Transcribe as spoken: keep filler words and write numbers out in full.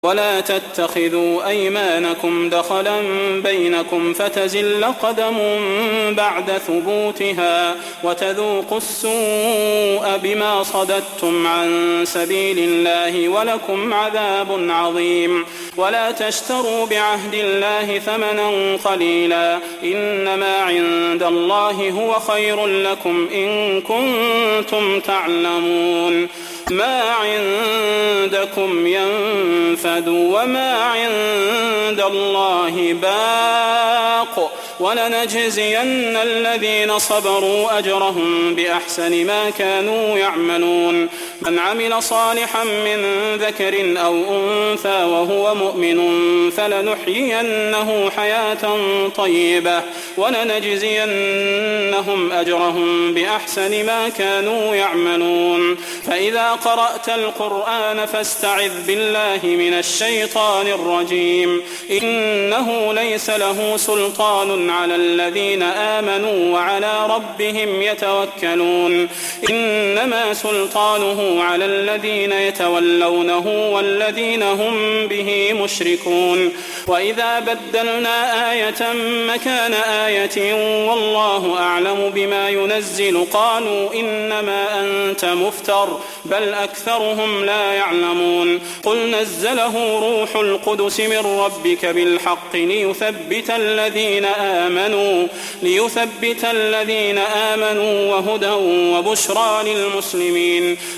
ولا تتخذوا أيمانكم دخلا بينكم فتزل قدم بعد ثبوتها وتذوقوا السوء بما صددتم عن سبيل الله ولكم عذاب عظيم. ولا تشتروا بعهد الله ثمنا قليلا إنما عند الله هو خير لكم إن كنتم تعلمون. ما عندكم ينفد وما عند الله باق ولنجزين الذين صبروا أجرهم بأحسن ما كانوا يعملون. من عمل صالحا من ذكر أو أنثى وهو مؤمن فلنحيينه حياة طيبة ولنجزينهم أجرهم بأحسن ما كانوا يعملون. فإذا قرأت القرآن فاستعذ بالله من الشيطان الرجيم إنه ليس له سلطان على الذين آمنوا وعلى ربهم يتوكلون. إنما سلطانه على الذين يتولونه والذين هم به مشركون. وإذا بدلنا آية مكان آية والله أعلم بما ينزل قالوا إنما أنت مفتر بل أكثرهم لا يعلمون. قل نزله روح القدس من ربك بالحق ليثبت الذين آمنوا ليثبت الذين آمنوا وهدى وبشرى للمسلمين.